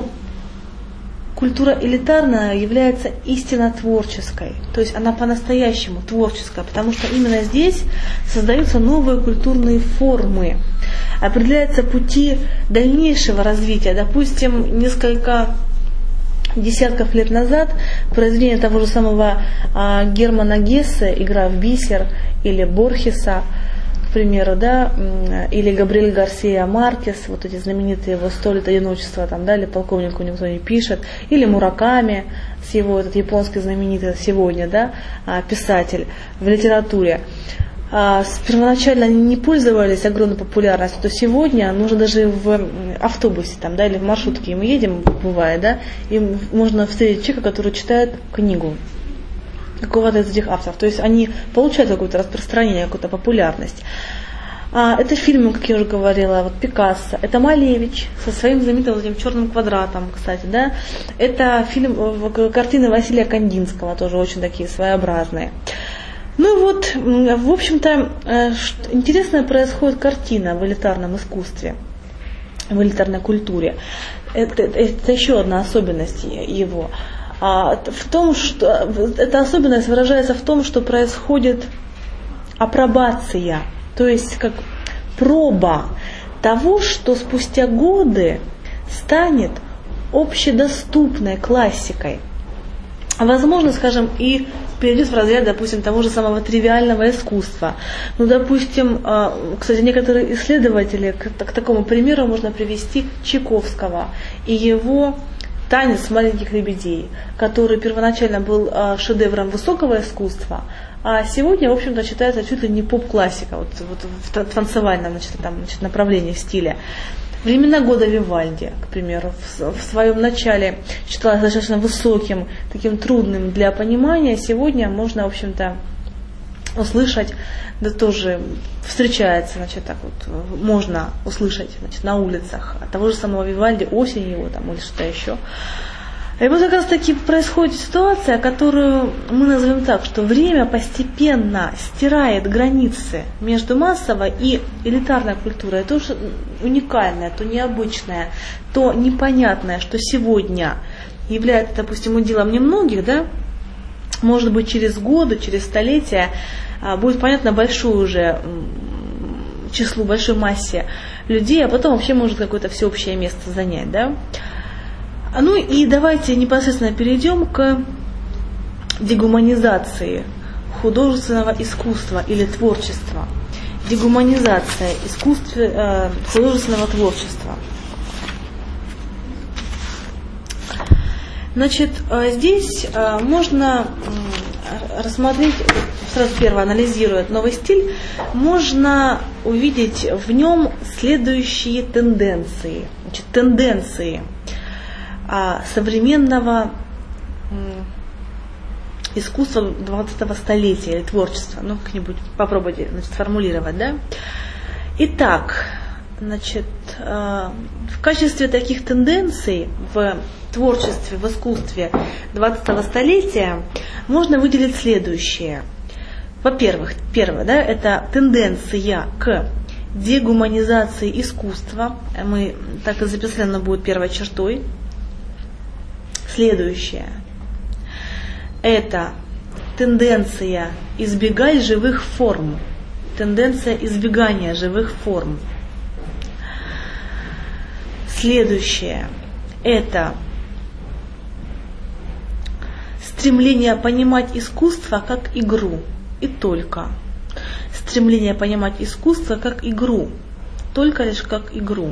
культура элитарная является истинно творческой, то есть она по-настоящему творческая, потому что именно здесь создаются новые культурные формы, определяются пути дальнейшего развития. Допустим, несколько десятков лет назад произведение того же самого а, Германа Гессе «Игра в бисер» или Борхеса, к примеру, да, или Габриэль Гарсия Маркес, вот эти знаменитые его «Сто лет одиночества», там, да, или «Полковнику никто не пишет», или Мураками, с его, этот японский знаменитый сегодня, да, писатель в литературе. Первоначально они не пользовались огромной популярностью, то сегодня нужно даже в автобусе там, да, или в маршрутке, и мы едем, бывает, да, и можно встретить человека, который читает книгу какого-то из этих авторов. То есть они получают какое-то распространение, какую-то популярность. А, это фильмы, как я уже говорила, вот Пикассо, это Малевич со своим знаменитым вот этим черным квадратом, кстати, да. Это фильм, картины Василия Кандинского, тоже очень такие своеобразные. Ну и вот, в общем-то, интересная происходит картина в элитарном искусстве, в элитарной культуре. Это, это еще одна особенность его. А, в том, что эта особенность выражается в том, что происходит апробация, то есть как проба того, что спустя годы станет общедоступной классикой. Возможно, скажем, и перейдет в разряд, допустим, того же самого тривиального искусства. Ну, допустим, кстати, некоторые исследователи, к, к такому примеру можно привести Чайковского и его «Танец маленьких лебедей», который первоначально был шедевром высокого искусства, а сегодня, в общем-то, считается чуть ли не поп-классика, вот, вот в танцевальном, значит, там, значит, направлении, стиле. Времена года Вивальди, к примеру, в, в своем начале считалось достаточно высоким, таким трудным для понимания. Сегодня можно, в общем-то, услышать, да тоже встречается, значит, так вот, можно услышать, значит, на улицах от того же самого Вивальди, осень его там или что-то еще. И вот как раз таки происходит ситуация, которую мы назовем так, что время постепенно стирает границы между массовой и элитарной культурой. То уникальное, то необычное, то непонятное, что сегодня является, допустим, уделом немногих, да, может быть, через годы, через столетия будет понятно большое уже числу, большой массе людей, а потом вообще может какое-то всеобщее место занять, да. Ну и давайте непосредственно перейдем к дегуманизации художественного искусства или творчества. Дегуманизация искусства, э, художественного творчества. Значит, э, здесь э, можно э, рассмотреть, сразу первое, анализируя новый стиль, можно увидеть в нем следующие тенденции. Значит, тенденции современного искусства двадцатого столетия или творчества. Ну, как-нибудь попробуйте, значит, сформулировать, да? Итак, значит, в качестве таких тенденций в творчестве, в искусстве двадцатого столетия можно выделить следующее. Во-первых, первое, да, это тенденция к дегуманизации искусства. Мы так и записали, она будет первой чертой. Следующее. Это тенденция избегать живых форм. Тенденция избегания живых форм. Следующее – это стремление понимать искусство как игру, и только. Стремление понимать искусство как игру, только лишь как игру.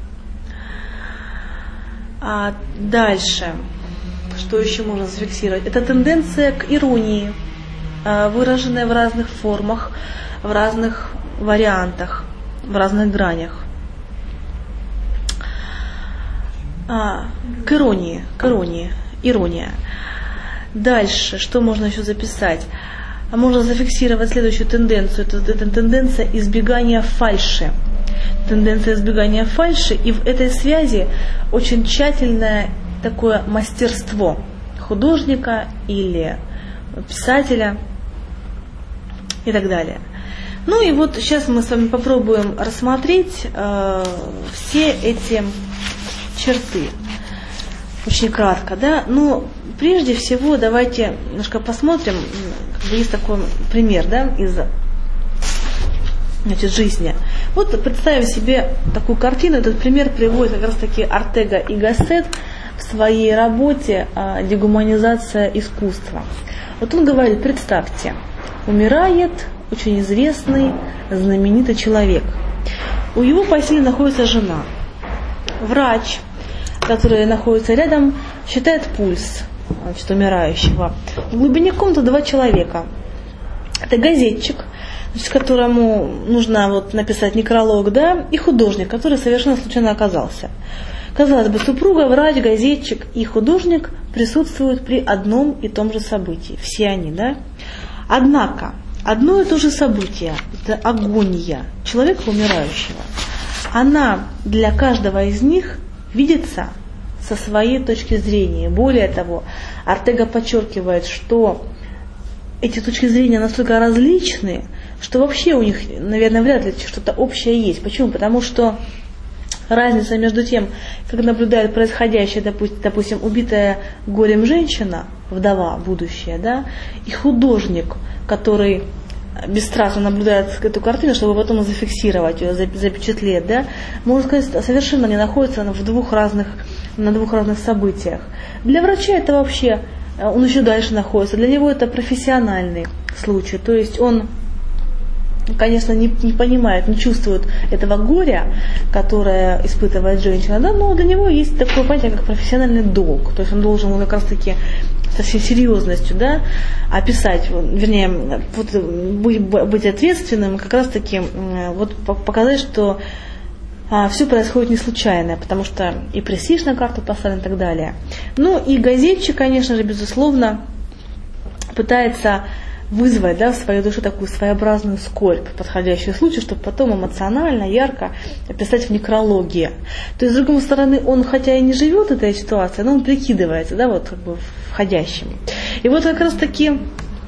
А дальше, что еще можно зафиксировать? Это тенденция к иронии, выраженная в разных формах, в разных вариантах, в разных гранях. А, к иронии, к иронии, ирония. Дальше, что можно еще записать? Можно зафиксировать следующую тенденцию. Это, это тенденция избегания фальши. Тенденция избегания фальши, и в этой связи очень тщательное такое мастерство художника или писателя и так далее. Ну и вот сейчас мы с вами попробуем рассмотреть э, все эти черты. Очень кратко, да. Но прежде всего давайте немножко посмотрим. Есть такой пример, да, из значит, жизни. Вот представим себе такую картину. Этот пример приводит как раз таки Ортега и Гассет в своей работе «Дегуманизация искусства». Вот он говорит: представьте, умирает очень известный, знаменитый человек. У его постели находится жена. Врач, который находится рядом, считает пульс, значит, умирающего. В глубине комнаты два человека. Это газетчик, значит, которому нужно вот написать некролог, да, и художник, который совершенно случайно оказался. Казалось бы, супруга, врач, газетчик и художник присутствуют при одном и том же событии. Все они, да. Однако, одно и то же событие, это агония человека умирающего, она для каждого из них видится со своей точки зрения. Более того, Ортега подчеркивает, что эти точки зрения настолько различны, что вообще у них, наверное, вряд ли что-то общее есть. Почему? Потому что разница между тем, как наблюдает происходящее, допустим, допустим убитая горем женщина, вдова будущая, да, и художник, который бесстрастно наблюдает эту картину, чтобы потом зафиксировать ее, запечатлеть, да, можно сказать, совершенно не находится в двух разных, на двух разных событиях. Для врача это вообще, он еще дальше находится, для него это профессиональный случай, то есть он, конечно, не, не понимает, не чувствует этого горя, которое испытывает женщина, да, но для него есть такое понятие, как профессиональный долг, то есть он должен как раз таки со всей серьезностью, да, описать, вернее, вот, быть, быть ответственным, как раз таки вот, показать, что а, все происходит не случайно, потому что и престиж на карту поставлен и так далее. Ну и газетчик, конечно же, безусловно, пытается вызвать, да, в своей душе такую своеобразную скорбь, подходящий случай, чтобы потом эмоционально, ярко описать в некрологии. То есть, с другой стороны, он хотя и не живет этой ситуацией, но он прикидывается, да, вот как бы входящим. И вот как раз таки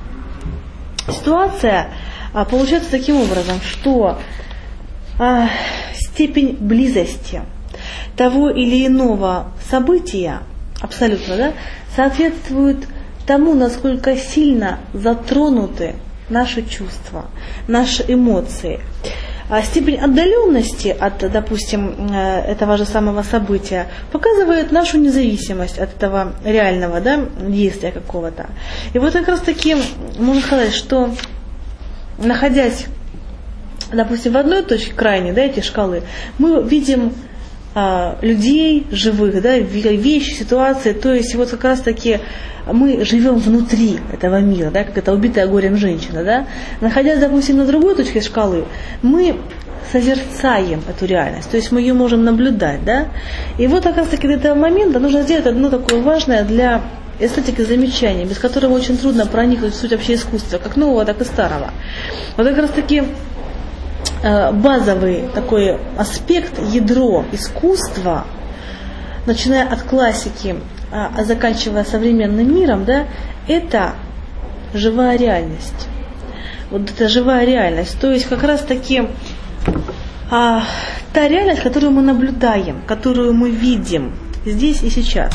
ситуация а, получается таким образом, что а, степень близости того или иного события абсолютно, да, соответствует тому, насколько сильно затронуты наши чувства, наши эмоции. А степень отдаленности от, допустим, этого же самого события показывает нашу независимость от этого реального, да, действия какого-то. И вот как раз таки можно сказать, что находясь, допустим, в одной точке крайней, да, этой шкалы, мы видим людей живых, да, вещи, ситуации, то есть вот как раз таки мы живем внутри этого мира, да, как эта убитая горем женщина, да, находясь, допустим, на другой точке шкалы, мы созерцаем эту реальность, то есть мы ее можем наблюдать, да, и вот как раз таки до этого момента нужно сделать одно такое важное для эстетики замечание, без которого очень трудно проникнуть в суть вообще искусства, как нового, так и старого. Вот как раз таки базовый такой аспект, ядро искусства, начиная от классики, а заканчивая современным миром, да, это живая реальность. Вот это живая реальность. То есть как раз таки а, та реальность, которую мы наблюдаем, которую мы видим здесь и сейчас.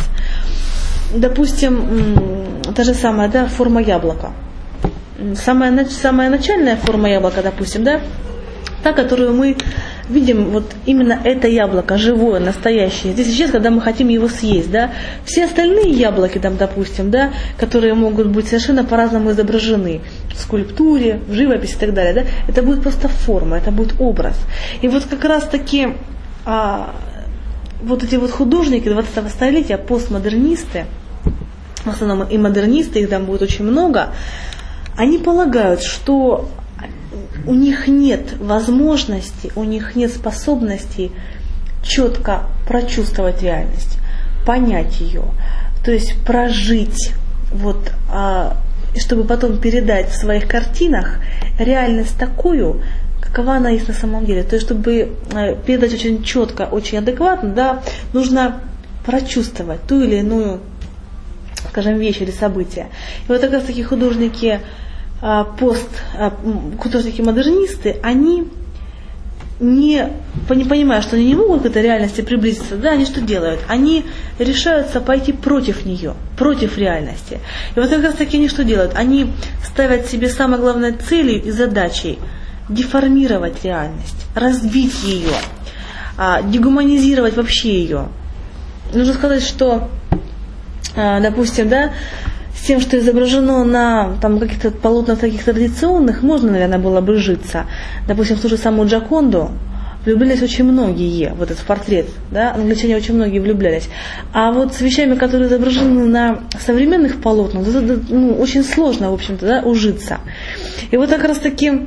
Допустим, та же самая, да, форма яблока. Самая, самая начальная форма яблока, допустим, да, та, которую мы видим вот именно это яблоко, живое, настоящее, здесь и сейчас, когда мы хотим его съесть, да, все остальные яблоки, там, допустим, да, которые могут быть совершенно по-разному изображены в скульптуре, в живописи и так далее, да, это будет просто форма, это будет образ. И вот как раз таки а, вот эти вот художники двадцатого столетия, постмодернисты, в основном и модернисты, их там будет очень много, они полагают, что у них нет возможности, у них нет способности четко прочувствовать реальность, понять ее, то есть прожить, вот, а, чтобы потом передать в своих картинах реальность такую, какова она есть на самом деле. То есть, чтобы передать очень четко, очень адекватно, да, нужно прочувствовать ту или иную, скажем, вещь или событие. И вот как раз такие художники, пост, художники-модернисты, они, не, не понимая, что они не могут к этой реальности приблизиться, да, они что делают? Они решаются пойти против нее, против реальности. И вот как раз таки они что делают? Они ставят себе самой главной целью и задачей деформировать реальность, разбить ее, дегуманизировать вообще ее. Нужно сказать, что, допустим, да, с тем, что изображено на там, каких-то полотнах таких традиционных, можно, наверное, было бы житься. Допустим, в ту же самую Джоконду влюблялись очень многие, вот этот портрет, да, англичане очень многие влюблялись. А вот с вещами, которые изображены на современных полотнах, ну, очень сложно, в общем-то, да, ужиться. И вот как раз таки,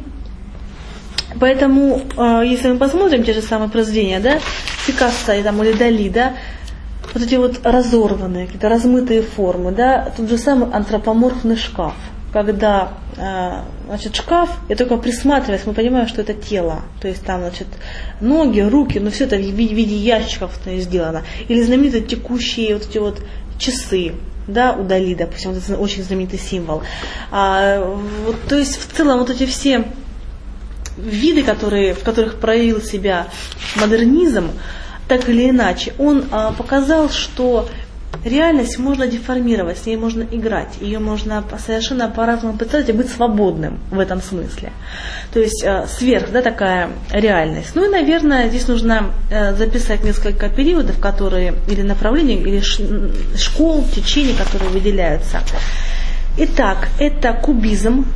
поэтому, если мы посмотрим те же самые произведения, да, Пикассо и, там, или Дали, да, вот эти вот разорванные, какие-то размытые формы, да, тот же самый антропоморфный шкаф, когда, э, значит, шкаф, и только присматриваясь, мы понимаем, что это тело, то есть там, значит, ноги, руки, но все это в виде, в виде ящиков сделано. Или знаменитые текущие вот эти вот часы, да, у Дали, допустим, вот это очень знаменитый символ. А, вот, то есть в целом вот эти все виды, которые, в которых проявил себя модернизм, так или иначе, он а, показал, что реальность можно деформировать, с ней можно играть, ее можно совершенно по-разному представить и быть свободным в этом смысле. То есть а, сверх, да, такая реальность. Ну и, наверное, здесь нужно а, записать несколько периодов, которые, или направлений, или школ, течений, которые выделяются. Итак, это кубизм.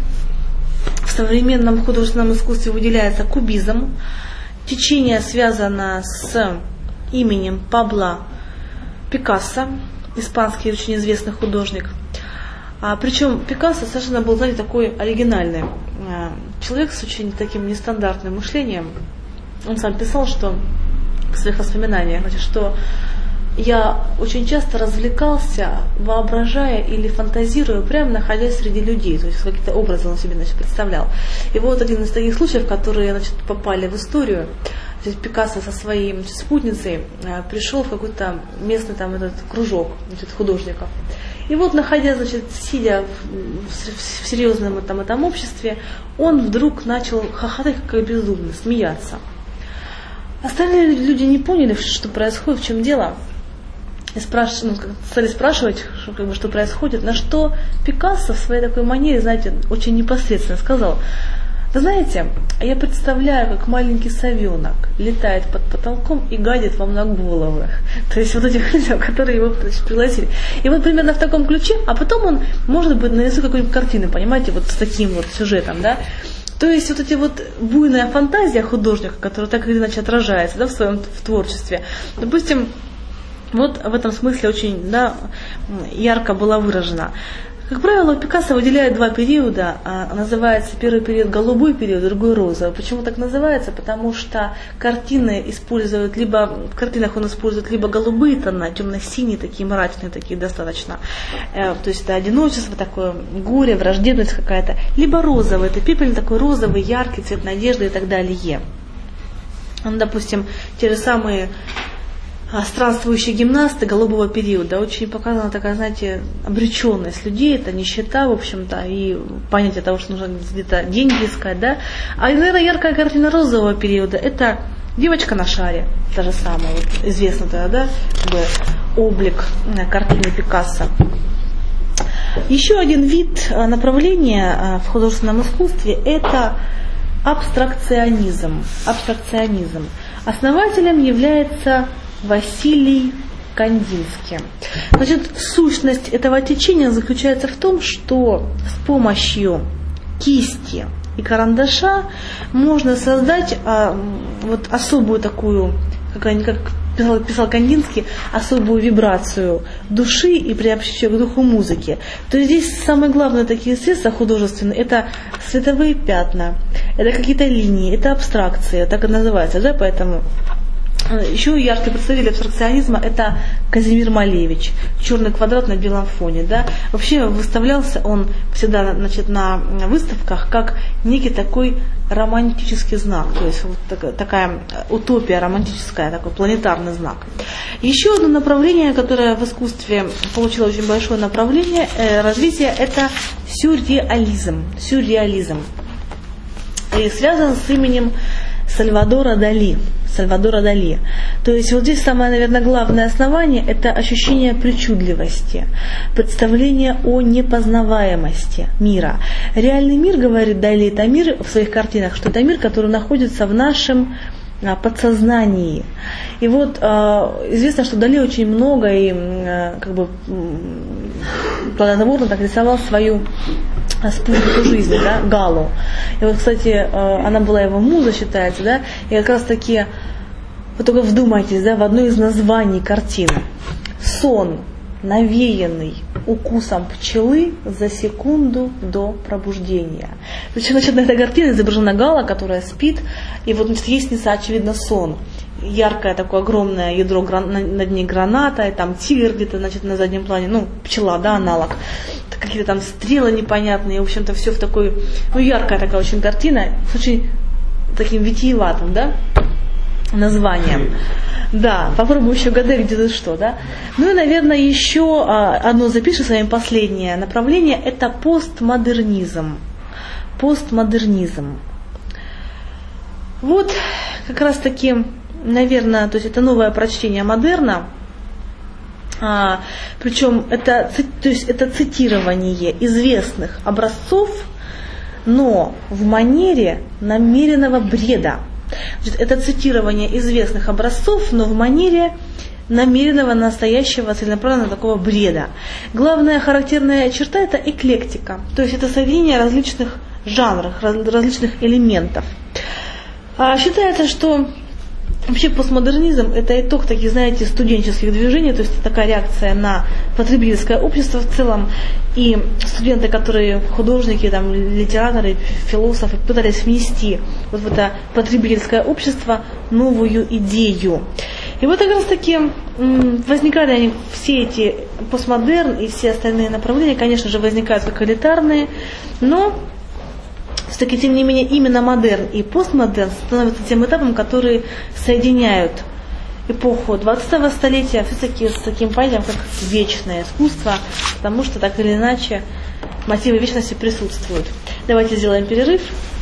В современном художественном искусстве выделяется кубизм. Течение связано с именем Пабло Пикассо, испанский очень известный художник. А, причем Пикассо совершенно был, знаете, такой оригинальный а, человек с очень таким нестандартным мышлением. Он сам писал, что в своих воспоминаниях, значит, что я очень часто развлекался, воображая или фантазируя, прямо находясь среди людей, то есть какие-то образы он себе, значит, представлял. И вот один из таких случаев, которые, значит, попали в историю, Пикассо со своей, значит, спутницей пришел в какой-то местный там этот кружок, значит, художников. И вот, находясь, значит, сидя в, в серьезном там, этом обществе, он вдруг начал хохотать как безумно, смеяться. Остальные люди не поняли, что происходит, в чем дело. И спраш... ну, стали спрашивать, что, как бы, что происходит, на что Пикассо в своей такой манере, знаете, очень непосредственно сказал: вы знаете, я представляю, как маленький совенок летает под потолком и гадит вам на головы. То есть вот этих людей, которые его, значит, пригласили. И вот примерно в таком ключе, а потом он, может быть, нарисует какую-нибудь картину, понимаете, вот с таким вот сюжетом, да. То есть вот эти вот буйная фантазия художника, которая так или иначе отражается, да, в своем в творчестве, допустим, вот в этом смысле очень, да, ярко была выражена. Как правило, Пикассо выделяет два периода. Называется первый период голубой период, другой розовый. Почему так называется? Потому что картины используют либо, в картинах он использует либо голубые тона, темно-синие, такие мрачные, такие достаточно. То есть это одиночество, такое горе, враждебность какая-то. Либо розовый, это пепельный, такой розовый, яркий, цвет надежды и так далее. Допустим, те же самые странствующие гимнасты голубого периода. Очень показана такая, знаете, обреченность людей, это нищета, в общем-то, и понятие того, что нужно где-то деньги искать, да. А, наверное, яркая картина розового периода — это девочка на шаре, та же самая, вот, известная тогда, да, как бы облик картины Пикассо. Еще один вид направления в художественном искусстве — это абстракционизм. Абстракционизм. Основателем является Василий Кандинский. Значит, сущность этого течения заключается в том, что с помощью кисти и карандаша можно создать а, вот особую такую, как, они, как писал, писал Кандинский, особую вибрацию души и приобщить ее к духу музыки. То есть здесь самые главные такие средства художественные — это световые пятна, это какие-то линии, это абстракции, так и называется, да, поэтому... Еще яркий представитель абстракционизма — это Казимир Малевич, черный квадрат на белом фоне. Да? Вообще выставлялся он всегда, значит, на выставках как некий такой романтический знак, то есть вот такая, такая утопия романтическая, такой планетарный знак. Еще одно направление, которое в искусстве получило очень большое направление э, развития, это сюрреализм. Сюрреализм. И связан с именем Сальвадора Дали. Сальвадора Дали. То есть вот здесь самое, наверное, главное основание — это ощущение причудливости, представление о непознаваемости мира. Реальный мир, говорит Дали, это мир в своих картинах, что это мир, который находится в нашем а, подсознании. И вот а, известно, что Дали очень много и а, как бы плодотворно так рисовал свою спутницу жизни, да, Галу. И вот, кстати, она была его муза, считается, да, и как раз таки, вы только вдумайтесь, да, в одно из названий картины. Сон, навеянный укусом пчелы за секунду до пробуждения. Значит, на этой картине изображена Гала, которая спит, и вот ей снится, очевидно, сон. Яркое такое огромное ядро, над ней граната, и там тигр где-то, значит, на заднем плане, ну, пчела, да, аналог. Какие-то там стрелы непонятные, в общем-то, все в такой, ну, яркая такая очень картина, с очень таким витиеватым, да, названием. Да, попробую еще гадать, где тут что, да. Ну и, наверное, еще одно запишу с вами, последнее направление, это постмодернизм. Постмодернизм. Вот как раз таки, наверное, то есть это новое прочтение модерна. А, причем это, то есть это цитирование известных образцов, но в манере намеренного бреда. Значит, это цитирование известных образцов, но в манере намеренного, настоящего, целенаправленного такого бреда. Главная характерная черта — это эклектика, то есть это соединение различных жанров, различных элементов. А, считается, что вообще постмодернизм — это итог таких, знаете, студенческих движений, то есть это такая реакция на потребительское общество в целом. И студенты, которые художники, там, литераторы, философы, пытались внести вот в это потребительское общество новую идею. И вот как раз таки возникали они, все эти постмодерн и все остальные направления, конечно же, возникают как элитарные, но все-таки, тем не менее, именно модерн и постмодерн становятся тем этапом, которые соединяют эпоху двадцатого столетия все-таки с таким понятием, как вечное искусство, потому что так или иначе мотивы вечности присутствуют. Давайте сделаем перерыв.